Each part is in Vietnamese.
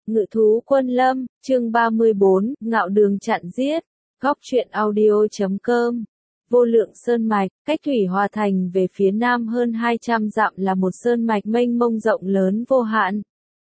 Ngự thú quân lâm, chương 34, ngạo đường chặn giết, góc truyện audio.com. Vô lượng sơn mạch, cách Thủy Hòa Thành về phía nam hơn 200 dặm là một sơn mạch mênh mông rộng lớn vô hạn.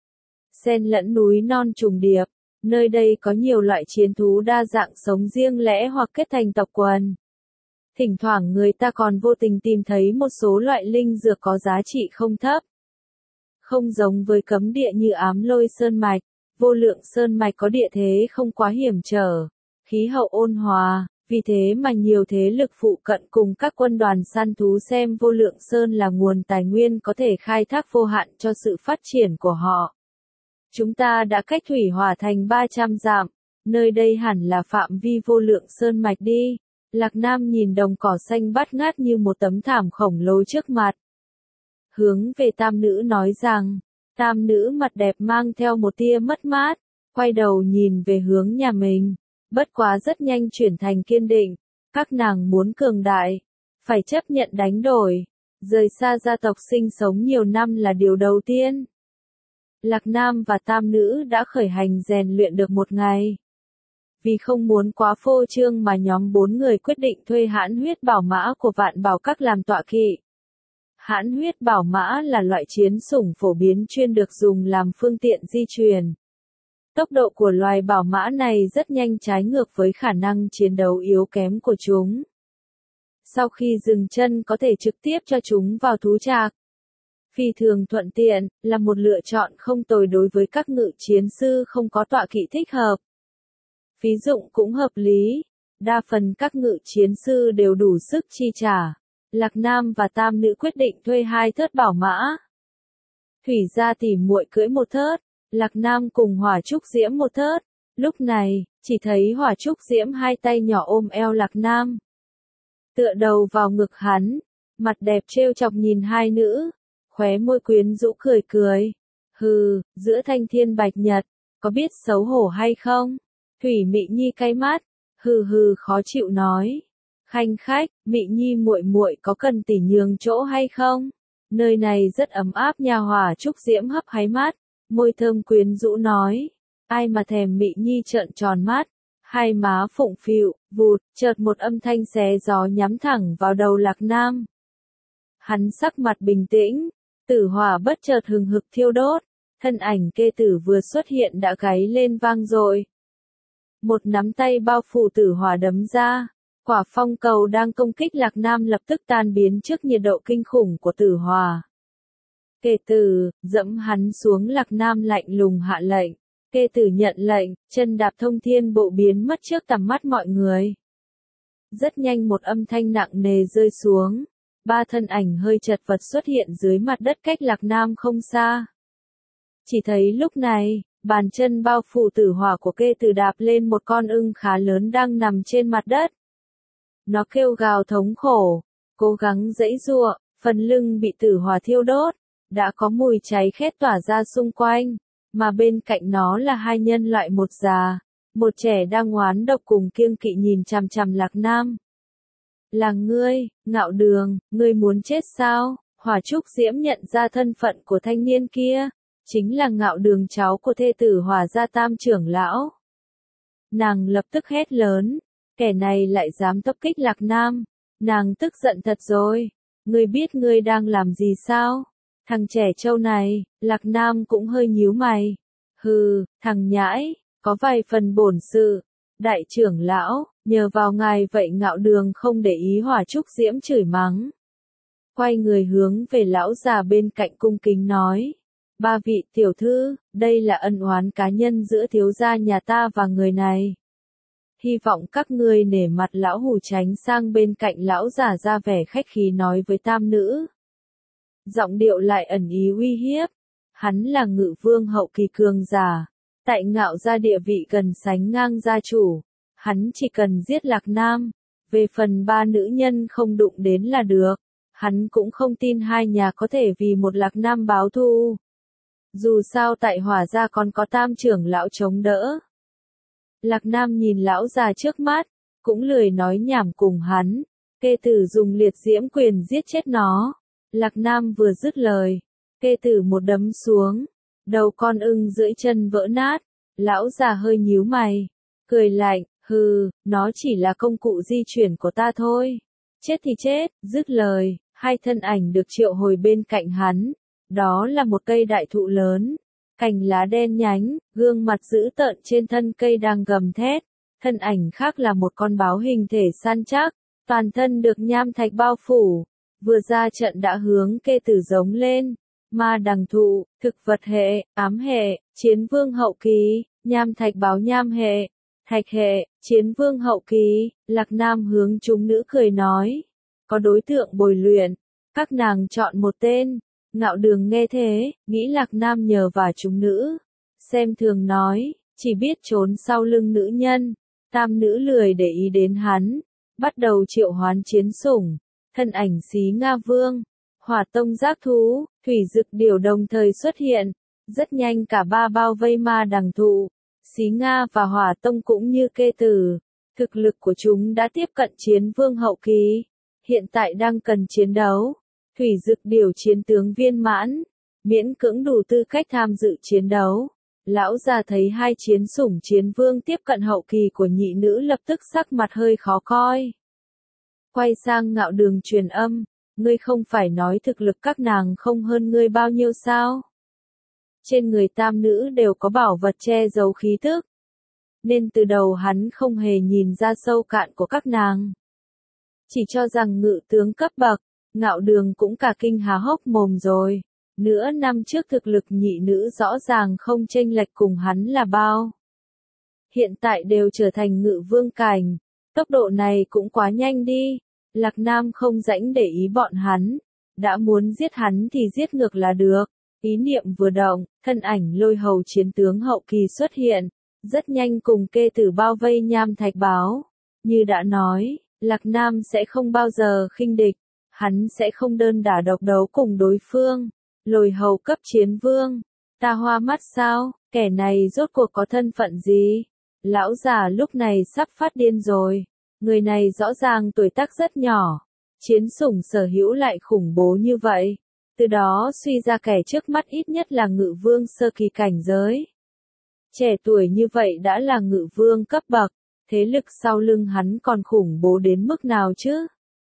Xen lẫn núi non trùng điệp, nơi đây có nhiều loại chiến thú đa dạng sống riêng lẻ hoặc kết thành tộc quần. Thỉnh thoảng người ta còn vô tình tìm thấy một số loại linh dược có giá trị không thấp. Không giống với cấm địa như Ám Lôi Sơn Mạch, Vô Lượng Sơn Mạch có địa thế không quá hiểm trở, khí hậu ôn hòa, vì thế mà nhiều thế lực phụ cận cùng các quân đoàn săn thú xem Vô Lượng Sơn là nguồn tài nguyên có thể khai thác vô hạn cho sự phát triển của họ. Chúng ta đã cách Thủy Hòa Thành 300 dặm, nơi đây hẳn là phạm vi Vô Lượng Sơn Mạch đi. Lạc Nam nhìn đồng cỏ xanh bát ngát như một tấm thảm khổng lồ trước mặt. Hướng về tam nữ nói rằng, tam nữ mặt đẹp mang theo một tia mất mát, quay đầu nhìn về hướng nhà mình, bất quá rất nhanh chuyển thành kiên định, các nàng muốn cường đại, phải chấp nhận đánh đổi, rời xa gia tộc sinh sống nhiều năm là điều đầu tiên. Lạc Nam và tam nữ đã khởi hành rèn luyện được một ngày. Vì không muốn quá phô trương mà nhóm 4 người quyết định thuê hãn huyết bảo mã của Vạn Bảo Các làm tọa kỵ. Hãn huyết bảo mã là loại chiến sủng phổ biến chuyên được dùng làm phương tiện di chuyển. Tốc độ của loài bảo mã này rất nhanh trái ngược với khả năng chiến đấu yếu kém của chúng. Sau khi dừng chân có thể trực tiếp cho chúng vào thú trạc. Phi thường thuận tiện, là một lựa chọn không tồi đối với các ngự chiến sư không có tọa kỵ thích hợp. Phí dụng cũng hợp lý, đa phần các ngự chiến sư đều đủ sức chi trả. Lạc Nam và tam nữ quyết định thuê 2 thớt bảo mã. Thủy gia tỉ muội cưỡi một thớt, Lạc Nam cùng Hỏa Trúc Diễm một thớt. Lúc này, chỉ thấy Hỏa Trúc Diễm hai tay nhỏ ôm eo Lạc Nam. Tựa đầu vào ngực hắn, mặt đẹp trêu chọc nhìn hai nữ, khóe môi quyến rũ cười cười. Hừ, giữa thanh thiên bạch nhật, có biết xấu hổ hay không? Thủy Mị Nhi cay mắt, hừ hừ khó chịu nói. Khanh khách, Mị Nhi muội muội có cần tỉ nhường chỗ hay không? Nơi này rất ấm áp nha. Hỏa Trúc Diễm hấp háy mắt, môi thơm quyến rũ nói. Ai mà thèm. Mị Nhi trợn tròn mắt, hai má phụng phịu, vụt, chợt một âm thanh xé gió nhắm thẳng vào đầu Lạc Nam. Hắn sắc mặt bình tĩnh, tử hỏa bất chợt hừng hực thiêu đốt, thân ảnh kê tử vừa xuất hiện đã gáy lên vang dội. Một nắm tay bao phủ tử hỏa đấm ra, quả phong cầu đang công kích Lạc Nam lập tức tan biến trước nhiệt độ kinh khủng của tử hỏa. Kê tử, dẫm hắn xuống. Lạc Nam lạnh lùng hạ lệnh. Kê tử nhận lệnh, chân đạp thông thiên bộ biến mất trước tầm mắt mọi người. Rất nhanh một âm thanh nặng nề rơi xuống, 3 thân ảnh hơi chật vật xuất hiện dưới mặt đất cách Lạc Nam không xa. Chỉ thấy lúc này, bàn chân bao phủ tử hỏa của Kê tử đạp lên một con ưng khá lớn đang nằm trên mặt đất. Nó kêu gào thống khổ, cố gắng giãy giụa, phần lưng bị tử hỏa thiêu đốt, đã có mùi cháy khét tỏa ra xung quanh, mà bên cạnh nó là 2 nhân loại, một già, một trẻ đang oán độc cùng kiêng kỵ nhìn chằm chằm Lạc Nam. Là ngươi, Ngạo Đường, ngươi muốn chết sao? Hỏa Trúc Diễm nhận ra thân phận của thanh niên kia, chính là Ngạo Đường, cháu của thê tử Hỏa gia tam trưởng lão. Nàng lập tức hét lớn, kẻ này lại dám tập kích Lạc Nam, nàng tức giận thật rồi, ngươi biết ngươi đang làm gì sao? Thằng trẻ trâu này. Lạc Nam cũng hơi nhíu mày. Hừ, thằng nhãi, có vài phần bổn sự. Đại trưởng lão, nhờ vào ngài vậy. Ngạo Đường không để ý Hỏa Trúc Diễm chửi mắng. Quay người hướng về lão già bên cạnh cung kính nói. 3 vị tiểu thư, đây là ân oán cá nhân giữa thiếu gia nhà ta và người này. Hy vọng các ngươi nể mặt lão hủ. Tránh sang bên cạnh lão già ra vẻ khách khí nói với tam nữ. Giọng điệu lại ẩn ý uy hiếp. Hắn là Ngự Vương hậu kỳ cường giả, tại Ngạo gia địa vị gần sánh ngang gia chủ. Hắn chỉ cần giết Lạc Nam, về phần 3 nữ nhân không đụng đến là được. Hắn cũng không tin hai nhà có thể vì một Lạc Nam báo thù. Dù sao tại Hỏa gia còn có tam trưởng lão chống đỡ. Lạc Nam nhìn lão già trước mắt, cũng lười nói nhảm cùng hắn. Kê tử dùng liệt diễm quyền giết chết nó. Lạc Nam vừa dứt lời, Kê tử một đấm xuống, Đầu con ưng dưới chân vỡ nát, lão già hơi nhíu mày, cười lạnh, hừ, nó chỉ là công cụ di chuyển của ta thôi. Chết thì chết, dứt lời, hai thân ảnh được triệu hồi bên cạnh hắn. Đó là một cây đại thụ lớn, cành lá đen nhánh, gương mặt dữ tợn trên thân cây đang gầm thét. Thân ảnh khác là một con báo hình thể săn chắc, toàn thân được nham thạch bao phủ, vừa ra trận đã hướng kê tử giống lên. Ma đằng thụ, thực vật hệ, ám hệ, chiến vương hậu kỳ, nham thạch báo nham hệ, thạch hệ, chiến vương hậu kỳ. Lạc Nam hướng chúng nữ cười nói, có đối tượng bồi luyện, các nàng chọn một tên. Ngạo Đường nghe thế, nghĩ Lạc Nam nhờ vả chúng nữ, xem thường nói, chỉ biết trốn sau lưng nữ nhân. Tam nữ lười để ý đến hắn, bắt đầu triệu hoán chiến sủng, thân ảnh Xí Nga Vương, Hỏa Tông Giác Thú, Thủy Dực Điểu đồng thời xuất hiện, rất nhanh cả ba bao vây ma đằng thụ. Xí Nga và Hỏa Tông cũng như kê tử, thực lực của chúng đã tiếp cận chiến vương hậu kỳ, hiện tại đang cần chiến đấu. Thủy Dực Điểu chiến tướng viên mãn, miễn cưỡng đủ tư cách tham dự chiến đấu. Lão già thấy hai chiến sủng chiến vương tiếp cận hậu kỳ của nhị nữ lập tức sắc mặt hơi khó coi. Quay sang Ngạo Đường truyền âm, ngươi không phải nói thực lực các nàng không hơn ngươi bao nhiêu sao? Trên người tam nữ đều có bảo vật che giấu khí tức, nên từ đầu hắn không hề nhìn ra sâu cạn của các nàng. Chỉ cho rằng ngự tướng cấp bậc, Ngạo Đường cũng cả kinh há hốc mồm rồi. Nửa năm trước thực lực nhị nữ rõ ràng không chênh lệch cùng hắn là bao. Hiện tại đều trở thành ngự vương cảnh, tốc độ này cũng quá nhanh đi. Lạc Nam không rảnh để ý bọn hắn, đã muốn giết hắn thì giết ngược là được. Ý niệm vừa động, thân ảnh Lôi Hầu chiến tướng hậu kỳ xuất hiện, rất nhanh cùng kê tử bao vây nham thạch báo. Như đã nói, Lạc Nam sẽ không bao giờ khinh địch, hắn sẽ không đơn đả độc đấu cùng đối phương. Lôi Hầu cấp chiến vương, ta hoa mắt sao, kẻ này rốt cuộc có thân phận gì? Lão già lúc này sắp phát điên rồi, người này rõ ràng tuổi tác rất nhỏ, chiến sủng sở hữu lại khủng bố như vậy, từ đó suy ra kẻ trước mắt ít nhất là ngự vương sơ kỳ cảnh giới. Trẻ tuổi như vậy đã là ngự vương cấp bậc, thế lực sau lưng hắn còn khủng bố đến mức nào chứ?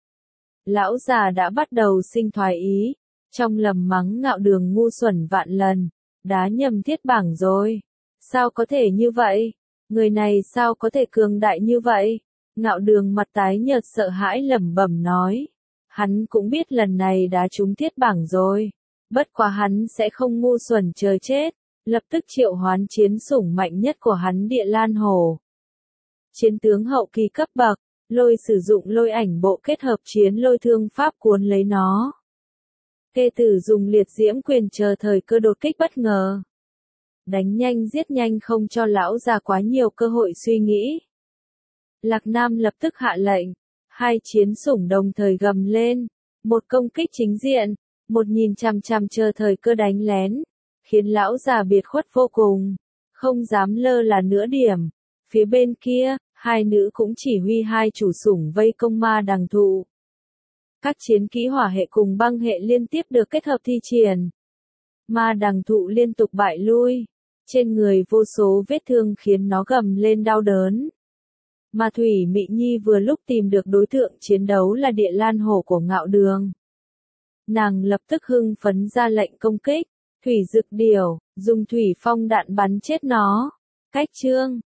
Lão già đã bắt đầu sinh thoái ý. Trong lầm mắng Ngạo Đường ngu xuẩn vạn lần, đá nhầm thiết bảng rồi. Sao có thể như vậy? Người này sao có thể cường đại như vậy? Ngạo Đường mặt tái nhợt sợ hãi lẩm bẩm nói. Hắn cũng biết lần này đá trúng thiết bảng rồi. Bất quá hắn sẽ không ngu xuẩn chờ chết, lập tức triệu hoán chiến sủng mạnh nhất của hắn Địa Lan Hổ. Chiến tướng hậu kỳ cấp bậc, Lôi sử dụng lôi ảnh bộ kết hợp chiến lôi thương pháp cuốn lấy nó. Kê tử dùng liệt diễm quyền chờ thời cơ đột kích bất ngờ. Đánh nhanh giết nhanh không cho lão già quá nhiều cơ hội suy nghĩ. Lạc Nam lập tức hạ lệnh. Hai chiến sủng đồng thời gầm lên. Một công kích chính diện, một nhìn chằm chằm chờ thời cơ đánh lén. Khiến lão già biệt khuất vô cùng. Không dám lơ là nửa điểm. Phía bên kia, hai nữ cũng chỉ huy hai chủ sủng vây công ma đằng thụ. Các chiến kỹ hỏa hệ cùng băng hệ liên tiếp được kết hợp thi triển. Ma đằng thụ liên tục bại lui. Trên người vô số vết thương khiến nó gầm lên đau đớn. Mà Thủy Mị Nhi vừa lúc tìm được đối tượng chiến đấu là Địa Lan Hổ của Ngạo Đường. Nàng lập tức hưng phấn ra lệnh công kích. Thủy Dực Điểu, dùng thủy phong đạn bắn chết nó. Cách chương